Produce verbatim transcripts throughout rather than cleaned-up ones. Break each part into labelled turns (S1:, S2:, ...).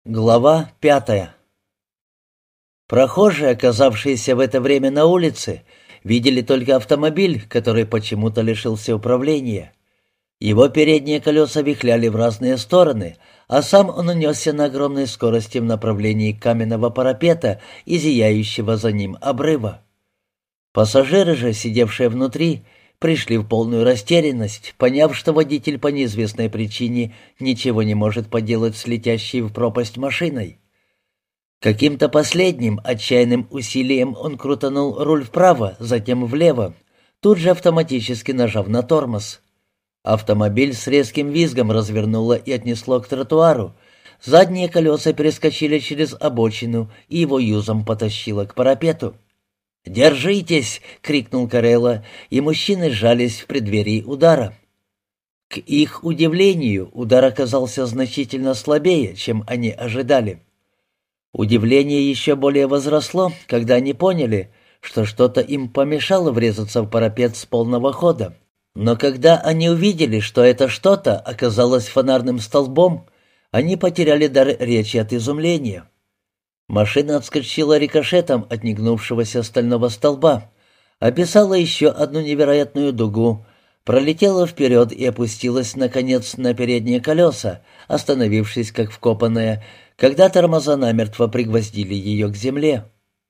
S1: Глава пятая. Прохожие, оказавшиеся в это время на улице, видели только автомобиль, который почему-то лишился управления. Его передние колеса вихляли в разные стороны, а сам он унесся на огромной скорости в направлении каменного парапета и зияющего за ним обрыва. Пассажиры же, сидевшие внутри, пришли в полную растерянность, поняв, что водитель по неизвестной причине ничего не может поделать с летящей в пропасть машиной. Каким-то последним отчаянным усилием он крутанул руль вправо, затем влево, тут же автоматически нажав на тормоз. Автомобиль с резким визгом развернуло и отнесло к тротуару. Задние колеса перескочили через обочину, и его юзом потащило к парапету. «Держитесь!» — крикнул Карелла, и мужчины сжались в преддверии удара. К их удивлению, удар оказался значительно слабее, чем они ожидали. Удивление еще более возросло, когда они поняли, что что-то им помешало врезаться в парапет с полного хода. Но когда они увидели, что это что-то оказалось фонарным столбом, они потеряли дар речи от изумления. Машина отскочила рикошетом от негнувшегося стального столба, описала еще одну невероятную дугу, пролетела вперед и опустилась, наконец, на передние колеса, остановившись как вкопанная, когда тормоза намертво пригвоздили ее к земле.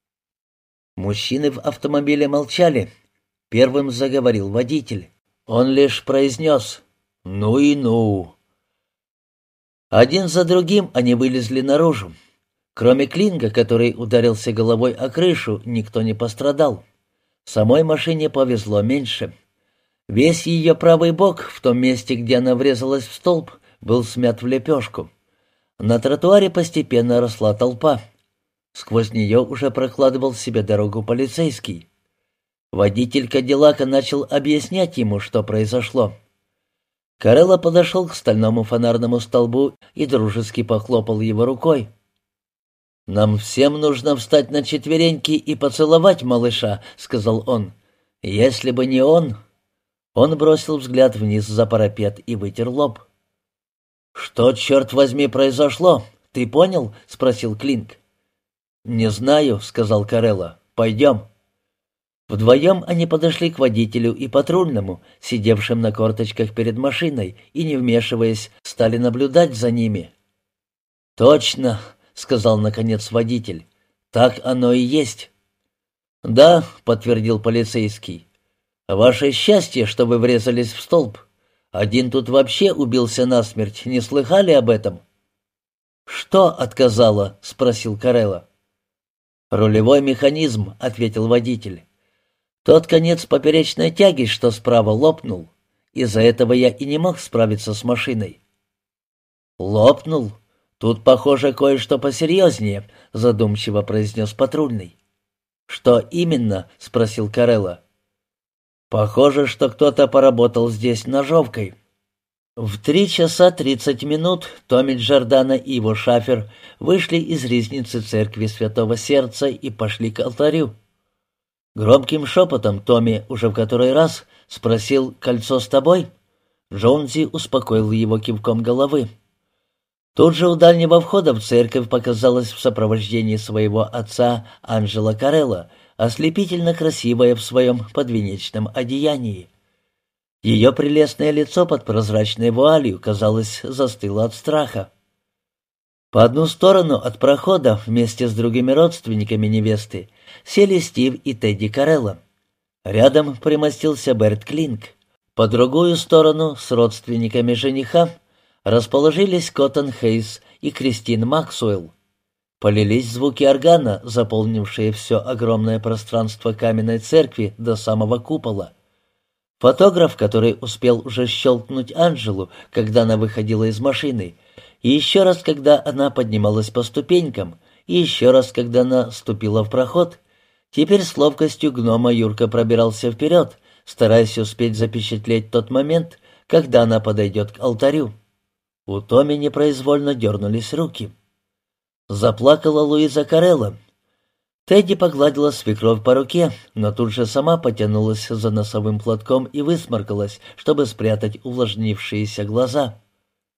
S1: Мужчины в автомобиле молчали. Первым заговорил водитель. Он лишь произнес «Ну и ну». Один за другим они вылезли наружу. Кроме Клинга, который ударился головой о крышу, никто не пострадал. Самой машине повезло меньше. Весь ее правый бок, в том месте, где она врезалась в столб, был смят в лепешку. На тротуаре постепенно росла толпа. Сквозь нее уже прокладывал себе дорогу полицейский. Водитель Кадиллака начал объяснять ему, что произошло. Карелла подошел к стальному фонарному столбу и дружески похлопал его рукой. «Нам всем нужно встать на четвереньки и поцеловать малыша», — сказал он. «Если бы не он...» Он бросил взгляд вниз за парапет и вытер лоб. «Что, черт возьми, произошло? Ты понял?» — спросил Клинк. «Не знаю», — сказал Карелла. «Пойдем». Вдвоем они подошли к водителю и патрульному, сидевшим на корточках перед машиной, и, не вмешиваясь, стали наблюдать за ними. «Точно», — сказал, наконец, водитель. «Так оно и есть». «Да», — подтвердил полицейский. «Ваше счастье, что вы врезались в столб. Один тут вообще убился насмерть. Не слыхали об этом?» «Что отказало?» — спросил Карелла. «Рулевой механизм», — ответил водитель. «Тот конец поперечной тяги, что справа, лопнул. Из-за этого я и не мог справиться с машиной». «Лопнул? Тут, похоже, кое-что посерьезнее», — задумчиво произнес патрульный. «Что именно?» — спросил Карелла. «Похоже, что кто-то поработал здесь ножовкой». В три часа тридцать минут Томми Джордано и его шафер вышли из ризницы церкви Святого Сердца и пошли к алтарю. Громким шепотом Томми уже в который раз спросил: «Кольцо с тобой?» Джонзи успокоил его кивком головы. Тут же у дальнего входа в церковь показалась в сопровождении своего отца Анджела Карелла, ослепительно красивая в своем подвенечном одеянии. Ее прелестное лицо под прозрачной вуалью, казалось, застыло от страха. По одну сторону от прохода вместе с другими родственниками невесты сели Стив и Тедди Карелла. Рядом примостился Берт Клинк. По другую сторону с родственниками жениха расположились Коттон Хейс и Кристин Максуэлл. Полились звуки органа, заполнившие все огромное пространство каменной церкви до самого купола. Фотограф, который успел уже щелкнуть Анджелу, когда она выходила из машины, и еще раз, когда она поднималась по ступенькам, и еще раз, когда она ступила в проход, теперь с ловкостью гнома Юрка пробирался вперед, стараясь успеть запечатлеть тот момент, когда она подойдет к алтарю. У Томми непроизвольно дернулись руки. Заплакала Луиза Карелла. Тедди погладила свекровь по руке, но тут же сама потянулась за носовым платком и высморкалась, чтобы спрятать увлажнившиеся глаза.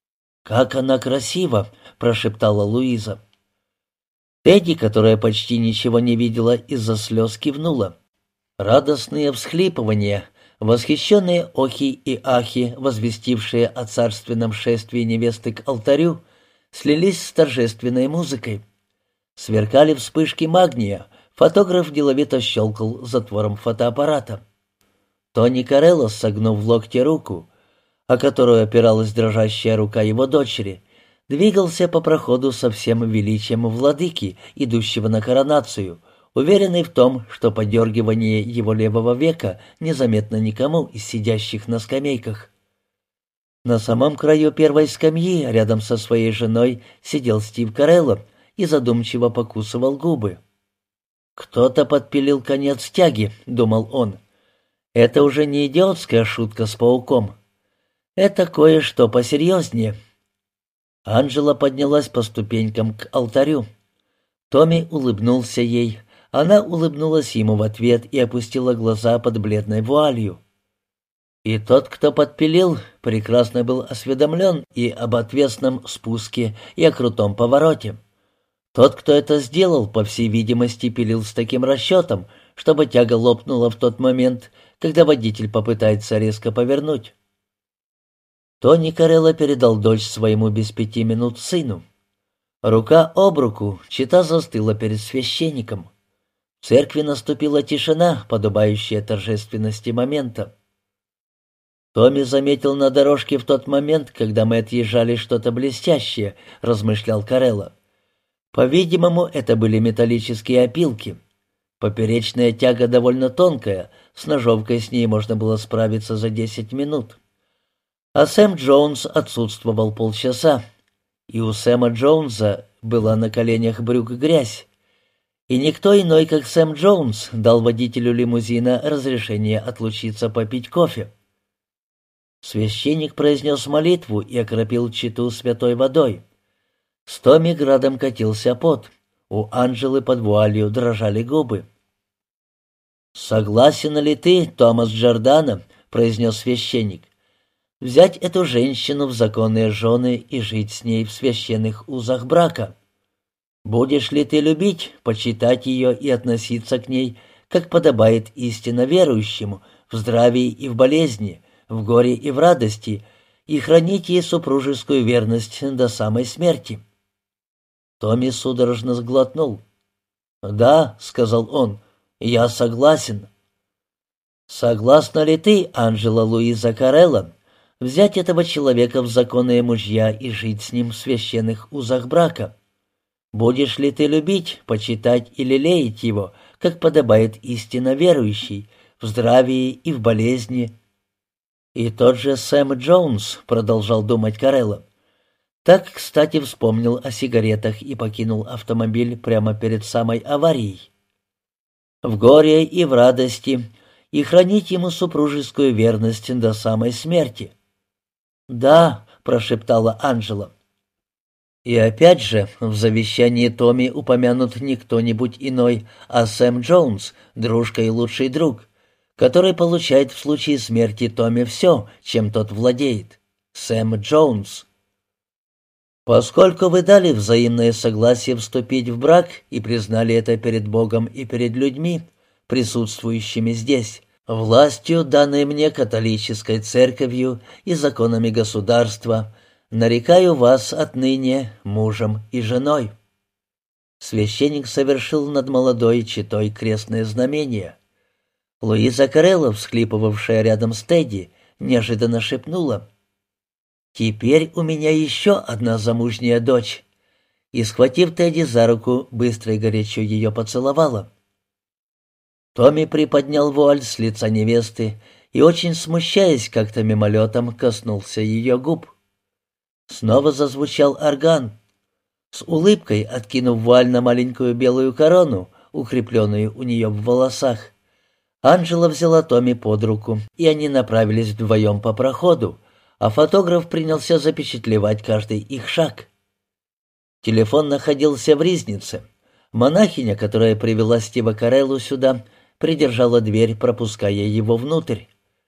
S1: «Как она красива!» — прошептала Луиза. Тедди, которая почти ничего не видела из-за слез, кивнула. Радостные всхлипывания, восхищенные охи и ахи, возвестившие о царственном шествии невесты к алтарю, слились с торжественной музыкой. Сверкали вспышки магния, фотограф деловито щелкал затвором фотоаппарата. Тони Карелло, согнув в локте руку, о которую опиралась дрожащая рука его дочери, двигался по проходу со всем величием владыки, идущего на коронацию, уверенный в том, что подергивание его левого века незаметно никому из сидящих на скамейках. На самом краю первой скамьи, рядом со своей женой, сидел Стив Карелло и задумчиво покусывал губы. «Кто-то подпилил конец тяги», — думал он. «Это уже не идиотская шутка с пауком. Это кое-что посерьезнее». Анжела поднялась по ступенькам к алтарю. Томми улыбнулся ей. Она улыбнулась ему в ответ и опустила глаза под бледной вуалью. И тот, кто подпилил, прекрасно был осведомлен и об отвесном спуске, и о крутом повороте. Тот, кто это сделал, по всей видимости, пилил с таким расчетом, чтобы тяга лопнула в тот момент, когда водитель попытается резко повернуть. Тони Карелло передал дочь своему без пяти минут сыну. Рука об руку, чета застыла перед священником. В церкви наступила тишина, подобающая торжественности момента. Томми заметил на дорожке в тот момент, когда мы отъезжали, что-то блестящее, размышлял Карелло. По-видимому, это были металлические опилки. Поперечная тяга довольно тонкая, с ножовкой с ней можно было справиться за десять минут. А Сэм Джонс отсутствовал полчаса, и у Сэма Джонса была на коленях брюк грязь. И никто иной, как Сэм Джонс, дал водителю лимузина разрешение отлучиться попить кофе. Священник произнес молитву и окропил чету святой водой. С Томми градом катился пот. У Анжелы под вуалью дрожали губы. «Согласен ли ты, Томас Джордано, — произнес священник, — взять эту женщину в законные жены и жить с ней в священных узах брака? Будешь ли ты любить, почитать ее и относиться к ней, как подобает истинно верующему, в здравии и в болезни, в горе и в радости, и хранить ей супружескую верность до самой смерти?» Томми судорожно сглотнул. «Да, — сказал он, — я согласен». «Согласна ли ты, Анжела Луиза Карелло, взять этого человека в законные мужья и жить с ним в священных узах брака? Будешь ли ты любить, почитать и лелеять его, как подобает истинно верующий, в здравии и в болезни?» «И тот же Сэм Джонс, — продолжал думать Карелло, — так, кстати, вспомнил о сигаретах и покинул автомобиль прямо перед самой аварией. В горе и в радости, и хранить ему супружескую верность до самой смерти». «Да, — прошептала Анжела. И опять же, в завещании Томми упомянут не кто-нибудь иной, а Сэм Джонс, дружка и лучший друг, который получает в случае смерти Томми все, чем тот владеет. Сэм Джонс. «Поскольку вы дали взаимное согласие вступить в брак и признали это перед Богом и перед людьми, присутствующими здесь, властью, данной мне католической церковью и законами государства, нарекаю вас отныне мужем и женой». Священник совершил над молодой четой крестное знамение. Луиза Карелло, всхлипывавшая рядом с Тедди, неожиданно шепнула: «Теперь у меня еще одна замужняя дочь», и, схватив Тедди за руку, быстро и горячо ее поцеловала. Томми приподнял вуаль с лица невесты и, очень смущаясь, как-то мимолетом коснулся ее губ. Снова зазвучал орган. С улыбкой, откинув вуаль на маленькую белую корону, укрепленную у нее в волосах, Анжела взяла Томми под руку, и они направились вдвоем по проходу, а фотограф принялся запечатлевать каждый их шаг. Телефон находился в ризнице. Монахиня, которая привела Стива Кареллу сюда, придержала дверь, пропуская его внутрь.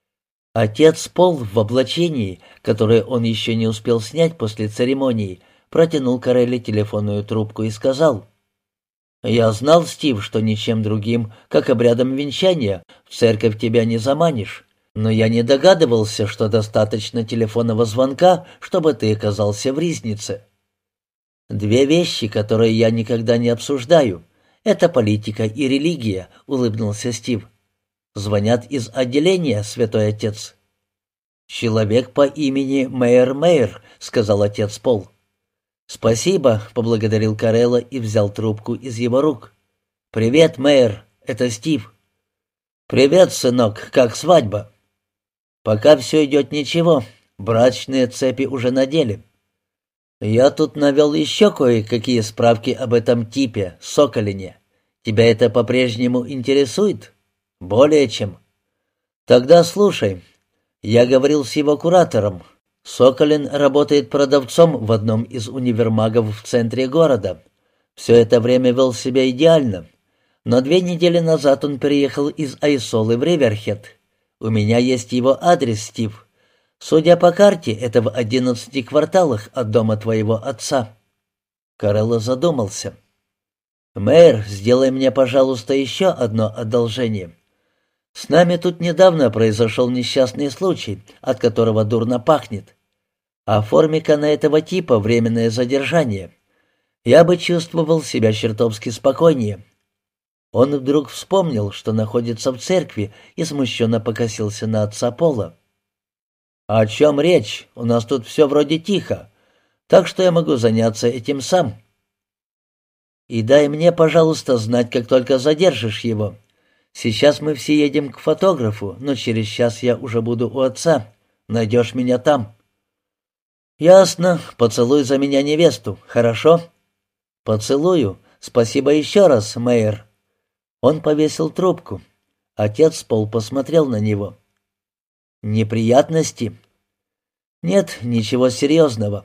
S1: Отец Пол в облачении, которое он еще не успел снять после церемонии, протянул Карелле телефонную трубку и сказал: «Я знал, Стив, что ничем другим, как обрядом венчания, в церковь тебя не заманишь, но я не догадывался, что достаточно телефонного звонка, чтобы ты оказался в ризнице. Две вещи, которые я никогда не обсуждаю, это политика и религия», — улыбнулся Стив. «Звонят из отделения, святой отец». «Человек по имени Мэйр Мэйр», — сказал отец Пол. «Спасибо», — поблагодарил Карелла и взял трубку из его рук. «Привет, Мэйр, это Стив». «Привет, сынок, как свадьба?» «Пока все идет ничего, брачные цепи уже надели. Я тут навел еще кое-какие справки об этом типе, Соколине. Тебя это по-прежнему интересует?» «Более чем». «Тогда слушай. Я говорил с его куратором. Соколин работает продавцом в одном из универмагов в центре города. Все это время вел себя идеально. Но две недели назад он переехал из Айсолы в Риверхед. У меня есть его адрес, Стив. Судя по карте, это в одиннадцати кварталах от дома твоего отца». Карелла задумался. «Мэр, сделай мне, пожалуйста, еще одно одолжение. С нами тут недавно произошел несчастный случай, от которого дурно пахнет. Оформи-ка на этого типа временное задержание. Я бы чувствовал себя чертовски спокойнее». Он вдруг вспомнил, что находится в церкви, и смущенно покосился на отца Пола. «О чем речь? У нас тут все вроде тихо, так что я могу заняться этим сам. И дай мне, пожалуйста, знать, как только задержишь его. Сейчас мы все едем к фотографу, но через час я уже буду у отца. Найдешь меня там». «Ясно. Поцелуй за меня невесту, хорошо?» «Поцелую. Спасибо еще раз, Мэйр». Он повесил трубку. Отец Пол посмотрел на него. «Неприятности?» «Нет, ничего серьезного.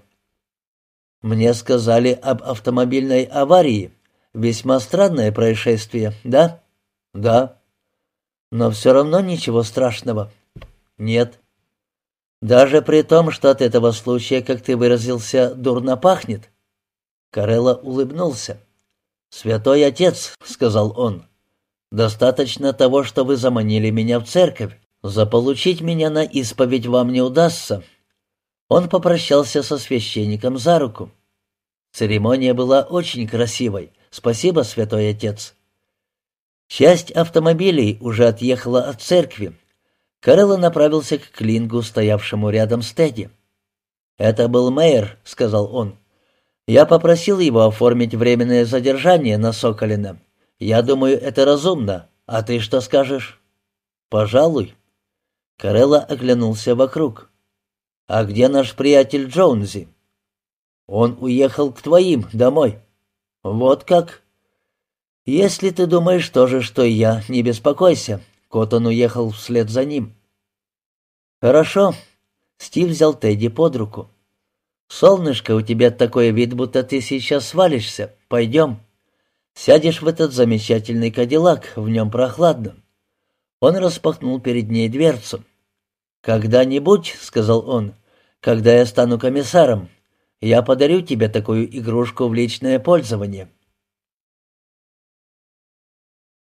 S1: Мне сказали об автомобильной аварии. Весьма странное происшествие, да?» «Да». «Но все равно ничего страшного?» «Нет». «Даже при том, что от этого случая, как ты выразился, дурно пахнет?» Карелла улыбнулся. «Святой отец», — сказал он, — «достаточно того, что вы заманили меня в церковь. Заполучить меня на исповедь вам не удастся». Он попрощался со священником за руку. Церемония была очень красивой. Спасибо, святой отец. Часть автомобилей уже отъехала от церкви. Карелла направился к Клингу, стоявшему рядом с Тедди. «Это был Мэйр», — сказал он. «Я попросил его оформить временное задержание на Соколина. Я думаю, это разумно. А ты что скажешь?» «Пожалуй». Карелла оглянулся вокруг. «А где наш приятель Джонзи?» «Он уехал к твоим, домой». «Вот как?» «Если ты думаешь то же, что и я, не беспокойся. Коттон уехал вслед за ним». «Хорошо». Стив взял Тедди под руку. «Солнышко, у тебя такой вид, будто ты сейчас свалишься. Пойдем. Сядешь в этот замечательный кадиллак, в нем прохладно». Он распахнул перед ней дверцу. «Когда-нибудь, — сказал он, — когда я стану комиссаром, я подарю тебе такую игрушку в личное пользование.